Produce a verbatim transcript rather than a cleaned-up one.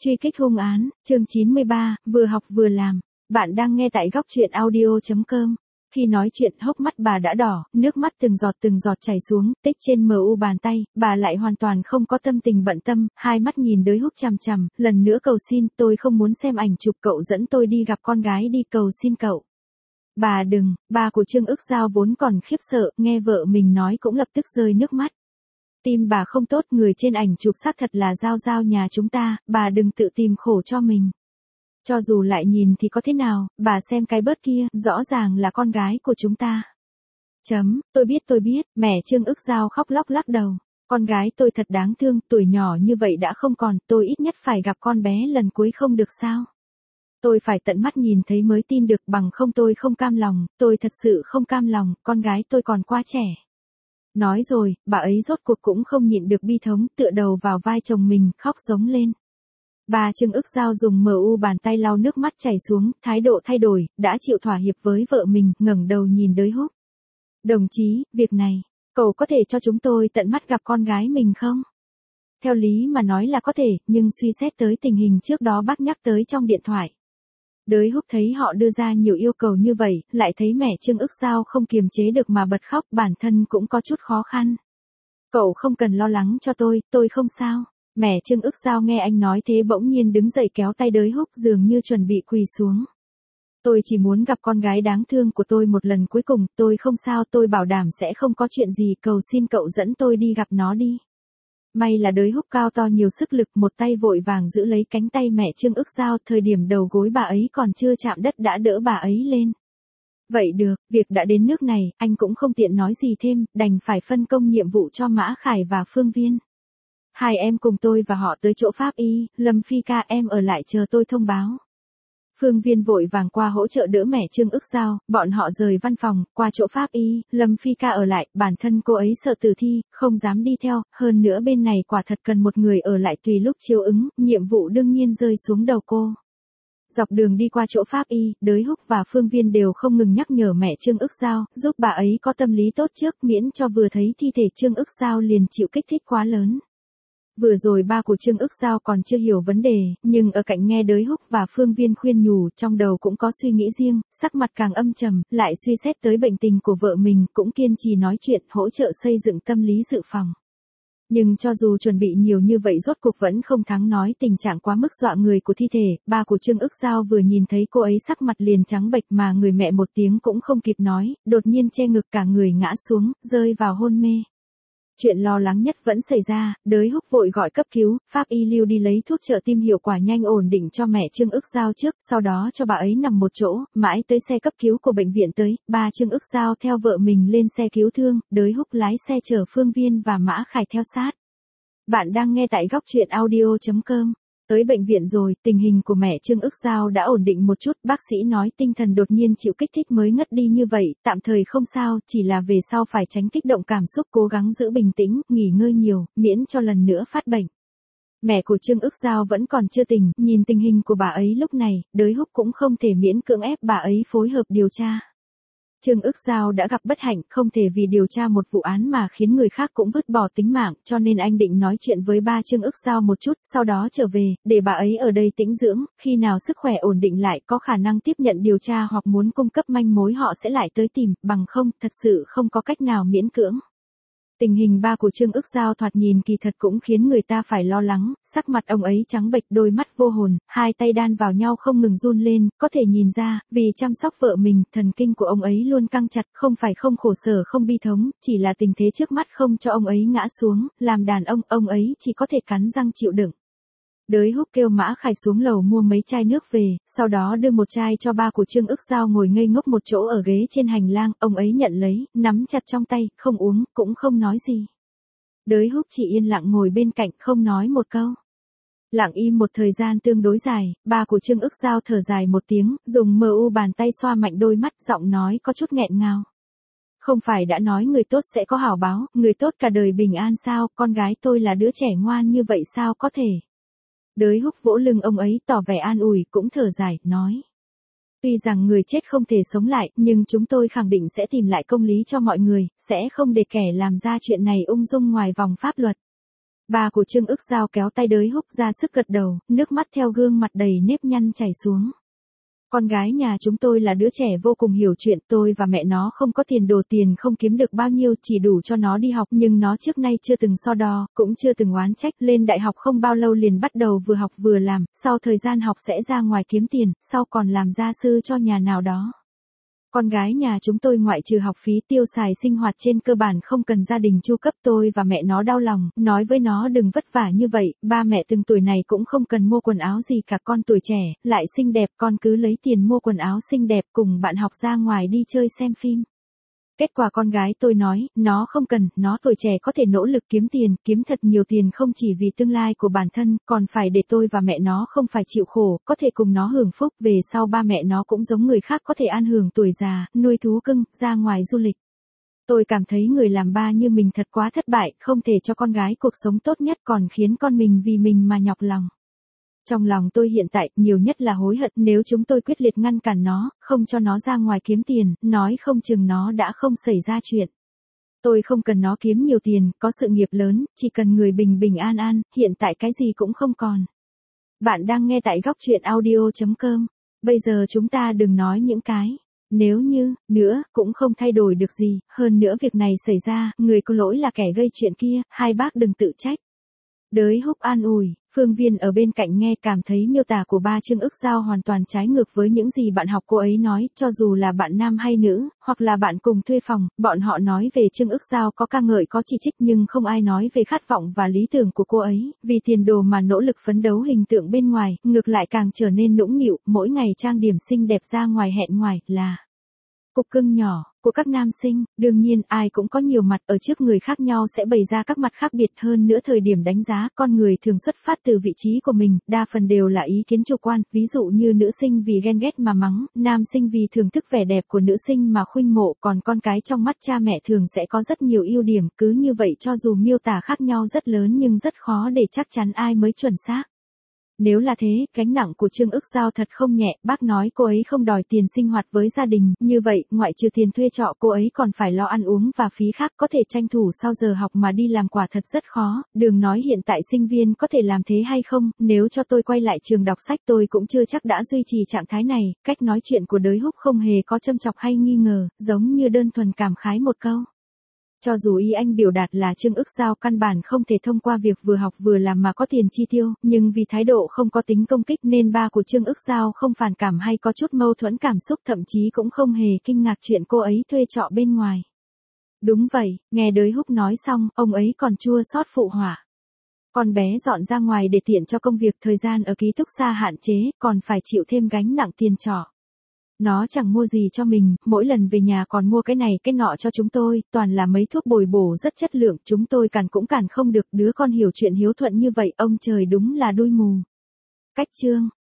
Truy kích hung án, chương chín mươi ba, vừa học vừa làm. Bạn đang nghe tại góc truyện audio chấm com. Khi nói chuyện hốc mắt bà đã đỏ, nước mắt từng giọt từng giọt chảy xuống, tích trên mờ u bàn tay, bà lại hoàn toàn không có tâm tình bận tâm, hai mắt nhìn Đới Húc chằm chằm, lần nữa cầu xin, tôi không muốn xem ảnh chụp cậu dẫn tôi đi gặp con gái đi, cầu xin cậu. Bà đừng, bà của Trương Ức Giao vốn còn khiếp sợ, nghe vợ mình nói cũng lập tức rơi nước mắt. Tim bà không tốt, người trên ảnh chụp xác thật là Giao Giao nhà chúng ta, bà đừng tự tìm khổ cho mình. Cho dù lại nhìn thì có thế nào, bà xem cái bớt kia, rõ ràng là con gái của chúng ta. Chấm, tôi biết tôi biết, mẹ Trương Ức Giao khóc lóc lắc đầu. Con gái tôi thật đáng thương, tuổi nhỏ như vậy đã không còn, tôi ít nhất phải gặp con bé lần cuối không được sao. Tôi phải tận mắt nhìn thấy mới tin được, bằng không tôi không cam lòng, tôi thật sự không cam lòng, con gái tôi còn quá trẻ. Nói rồi, bà ấy rốt cuộc cũng không nhịn được bi thống, tựa đầu vào vai chồng mình, khóc giống lên. Bà Trương Ức Giao dùng mờ u bàn tay lau nước mắt chảy xuống, thái độ thay đổi, đã chịu thỏa hiệp với vợ mình, ngẩng đầu nhìn Đới Húc. Đồng chí, việc này, cậu có thể cho chúng tôi tận mắt gặp con gái mình không? Theo lý mà nói là có thể, nhưng suy xét tới tình hình trước đó bác nhắc tới trong điện thoại. Đới Húc thấy họ đưa ra nhiều yêu cầu như vậy, lại thấy mẹ Trương Ức Giao không kiềm chế được mà bật khóc, bản thân cũng có chút khó khăn. Cậu không cần lo lắng cho tôi, tôi không sao. Mẹ Trương Ức Giao nghe anh nói thế bỗng nhiên đứng dậy kéo tay Đới Húc dường như chuẩn bị quỳ xuống. Tôi chỉ muốn gặp con gái đáng thương của tôi một lần cuối cùng, tôi không sao, tôi bảo đảm sẽ không có chuyện gì, cầu xin cậu dẫn tôi đi gặp nó đi. May là Đới Húc cao to nhiều sức lực, một tay vội vàng giữ lấy cánh tay mẹ Trương Ức Giao, thời điểm đầu gối bà ấy còn chưa chạm đất đã đỡ bà ấy lên. Vậy được, việc đã đến nước này, anh cũng không tiện nói gì thêm, đành phải phân công nhiệm vụ cho Mã Khải và Phương Viên. Hai em cùng tôi và họ tới chỗ pháp y, Lâm Phi ca em ở lại chờ tôi thông báo. Phương Viên vội vàng qua hỗ trợ đỡ mẹ Trương Ức Giao, bọn họ rời văn phòng, qua chỗ pháp y, Lâm Phi ca ở lại, bản thân cô ấy sợ tử thi, không dám đi theo, hơn nữa bên này quả thật cần một người ở lại tùy lúc chiếu ứng, nhiệm vụ đương nhiên rơi xuống đầu cô. Dọc đường đi qua chỗ pháp y, Đới Húc và Phương Viên đều không ngừng nhắc nhở mẹ Trương Ức Giao, giúp bà ấy có tâm lý tốt trước, miễn cho vừa thấy thi thể Trương Ức Giao liền chịu kích thích quá lớn. Vừa rồi ba của Trương Ức Giao còn chưa hiểu vấn đề, nhưng ở cạnh nghe Đới Húc và Phương Viên khuyên nhủ, trong đầu cũng có suy nghĩ riêng, sắc mặt càng âm trầm, lại suy xét tới bệnh tình của vợ mình, cũng kiên trì nói chuyện, hỗ trợ xây dựng tâm lý dự phòng. Nhưng cho dù chuẩn bị nhiều như vậy rốt cuộc vẫn không thắng nói tình trạng quá mức dọa người của thi thể, ba của Trương Ức Giao vừa nhìn thấy cô ấy sắc mặt liền trắng bệch mà người mẹ một tiếng cũng không kịp nói, đột nhiên che ngực cả người ngã xuống, rơi vào hôn mê. Chuyện lo lắng nhất vẫn xảy ra, Đới Húc vội gọi cấp cứu, pháp y lưu đi lấy thuốc trợ tim hiệu quả nhanh ổn định cho mẹ Trương Ức Giao trước, sau đó cho bà ấy nằm một chỗ, mãi tới xe cấp cứu của bệnh viện tới, ba Trương Ức Giao theo vợ mình lên xe cứu thương, Đới Húc lái xe chở Phương Viên và Mã Khải theo sát. Bạn đang nghe tại góc truyện audio chấm com. Tới bệnh viện rồi, tình hình của mẹ Trương Ức Giao đã ổn định một chút, bác sĩ nói tinh thần đột nhiên chịu kích thích mới ngất đi như vậy, tạm thời không sao, chỉ là về sau phải tránh kích động cảm xúc, cố gắng giữ bình tĩnh, nghỉ ngơi nhiều, miễn cho lần nữa phát bệnh. Mẹ của Trương Ức Giao vẫn còn chưa tỉnh, nhìn tình hình của bà ấy lúc này, Đới Húc cũng không thể miễn cưỡng ép bà ấy phối hợp điều tra. Trương Ức Giao đã gặp bất hạnh, không thể vì điều tra một vụ án mà khiến người khác cũng vứt bỏ tính mạng, cho nên anh định nói chuyện với ba Trương Ức Giao một chút, sau đó trở về, để bà ấy ở đây tĩnh dưỡng, khi nào sức khỏe ổn định lại có khả năng tiếp nhận điều tra hoặc muốn cung cấp manh mối họ sẽ lại tới tìm, bằng không, thật sự không có cách nào miễn cưỡng. Tình hình ba của Trương Ức Giao thoạt nhìn kỳ thật cũng khiến người ta phải lo lắng, sắc mặt ông ấy trắng bệch, đôi mắt vô hồn, hai tay đan vào nhau không ngừng run lên, có thể nhìn ra, vì chăm sóc vợ mình, thần kinh của ông ấy luôn căng chặt, không phải không khổ sở không bi thống, chỉ là tình thế trước mắt không cho ông ấy ngã xuống, làm đàn ông, ông ấy chỉ có thể cắn răng chịu đựng. Đới Húc kêu Mã Khải xuống lầu mua mấy chai nước về, sau đó đưa một chai cho ba của Trương Ức Giao ngồi ngây ngốc một chỗ ở ghế trên hành lang, ông ấy nhận lấy, nắm chặt trong tay, không uống, cũng không nói gì. Đới Húc chỉ yên lặng ngồi bên cạnh, không nói một câu. Lặng im một thời gian tương đối dài, ba của Trương Ức Giao thở dài một tiếng, dùng mờ u bàn tay xoa mạnh đôi mắt, giọng nói có chút nghẹn ngào. Không phải đã nói người tốt sẽ có hảo báo, người tốt cả đời bình an sao, con gái tôi là đứa trẻ ngoan như vậy sao có thể. Đới Húc vỗ lưng ông ấy tỏ vẻ an ủi, cũng thở dài, nói. Tuy rằng người chết không thể sống lại, nhưng chúng tôi khẳng định sẽ tìm lại công lý cho mọi người, sẽ không để kẻ làm ra chuyện này ung dung ngoài vòng pháp luật. Ba của Trương Ức Giao kéo tay Đới Húc ra sức gật đầu, nước mắt theo gương mặt đầy nếp nhăn chảy xuống. Con gái nhà chúng tôi là đứa trẻ vô cùng hiểu chuyện, tôi và mẹ nó không có tiền đồ, tiền không kiếm được bao nhiêu, chỉ đủ cho nó đi học, nhưng nó trước nay chưa từng so đo, cũng chưa từng oán trách, lên đại học không bao lâu liền bắt đầu vừa học vừa làm, sau thời gian học sẽ ra ngoài kiếm tiền, sau còn làm gia sư cho nhà nào đó. Con gái nhà chúng tôi ngoại trừ học phí tiêu xài sinh hoạt trên cơ bản không cần gia đình chu cấp, tôi và mẹ nó đau lòng, nói với nó đừng vất vả như vậy, ba mẹ từng tuổi này cũng không cần mua quần áo gì cả, con tuổi trẻ, lại xinh đẹp, con cứ lấy tiền mua quần áo xinh đẹp cùng bạn học ra ngoài đi chơi xem phim. Kết quả con gái tôi nói, nó không cần, nó tuổi trẻ có thể nỗ lực kiếm tiền, kiếm thật nhiều tiền không chỉ vì tương lai của bản thân, còn phải để tôi và mẹ nó không phải chịu khổ, có thể cùng nó hưởng phúc, về sau ba mẹ nó cũng giống người khác có thể an hưởng tuổi già, nuôi thú cưng, ra ngoài du lịch. Tôi cảm thấy người làm ba như mình thật quá thất bại, không thể cho con gái cuộc sống tốt nhất còn khiến con mình vì mình mà nhọc lòng. Trong lòng tôi hiện tại, nhiều nhất là hối hận, nếu chúng tôi quyết liệt ngăn cản nó, không cho nó ra ngoài kiếm tiền, nói không chừng nó đã không xảy ra chuyện. Tôi không cần nó kiếm nhiều tiền, có sự nghiệp lớn, chỉ cần người bình bình an an, hiện tại cái gì cũng không còn. Bạn đang nghe tại góc truyện audio chấm com. Bây giờ chúng ta đừng nói những cái nếu như, nữa, cũng không thay đổi được gì, hơn nữa việc này xảy ra, người có lỗi là kẻ gây chuyện kia, hai bác đừng tự trách. Đới Húc an ủi, Phương Viên ở bên cạnh nghe cảm thấy miêu tả của ba Trương Ức Giao hoàn toàn trái ngược với những gì bạn học cô ấy nói, cho dù là bạn nam hay nữ, hoặc là bạn cùng thuê phòng, bọn họ nói về Trương Ức Giao có ca ngợi có chỉ trích nhưng không ai nói về khát vọng và lý tưởng của cô ấy, vì tiền đồ mà nỗ lực phấn đấu hình tượng bên ngoài, ngược lại càng trở nên nũng nịu, mỗi ngày trang điểm xinh đẹp ra ngoài hẹn ngoài, là cục cưng nhỏ của các nam sinh. Đương nhiên ai cũng có nhiều mặt, ở trước người khác nhau sẽ bày ra các mặt khác biệt, hơn nữa thời điểm đánh giá con người thường xuất phát từ vị trí của mình, đa phần đều là ý kiến chủ quan, ví dụ như nữ sinh vì ghen ghét mà mắng, nam sinh vì thưởng thức vẻ đẹp của nữ sinh mà khuynh mộ, còn con cái trong mắt cha mẹ thường sẽ có rất nhiều ưu điểm, cứ như vậy cho dù miêu tả khác nhau rất lớn nhưng rất khó để chắc chắn ai mới chuẩn xác. Nếu là thế, gánh nặng của Trương Ức Giao thật không nhẹ, bác nói cô ấy không đòi tiền sinh hoạt với gia đình, như vậy, ngoại trừ tiền thuê trọ cô ấy còn phải lo ăn uống và phí khác, có thể tranh thủ sau giờ học mà đi làm quả thật rất khó, đừng nói hiện tại sinh viên có thể làm thế hay không, nếu cho tôi quay lại trường đọc sách tôi cũng chưa chắc đã duy trì trạng thái này, cách nói chuyện của Đới Húc không hề có châm chọc hay nghi ngờ, giống như đơn thuần cảm khái một câu. Cho dù ý anh biểu đạt là Trương Ức Giao căn bản không thể thông qua việc vừa học vừa làm mà có tiền chi tiêu, nhưng vì thái độ không có tính công kích nên ba của Trương Ức Giao không phản cảm hay có chút mâu thuẫn cảm xúc, thậm chí cũng không hề kinh ngạc chuyện cô ấy thuê trọ bên ngoài. Đúng vậy, nghe Đới Húc nói xong, ông ấy còn chua xót phụ họa. Con bé dọn ra ngoài để tiện cho công việc, thời gian ở ký túc xá hạn chế, còn phải chịu thêm gánh nặng tiền trọ. Nó chẳng mua gì cho mình, mỗi lần về nhà còn mua cái này cái nọ cho chúng tôi, toàn là mấy thuốc bồi bổ rất chất lượng, chúng tôi cản cũng cản không được, đứa con hiểu chuyện hiếu thuận như vậy, ông trời đúng là đuôi mù. Cách chương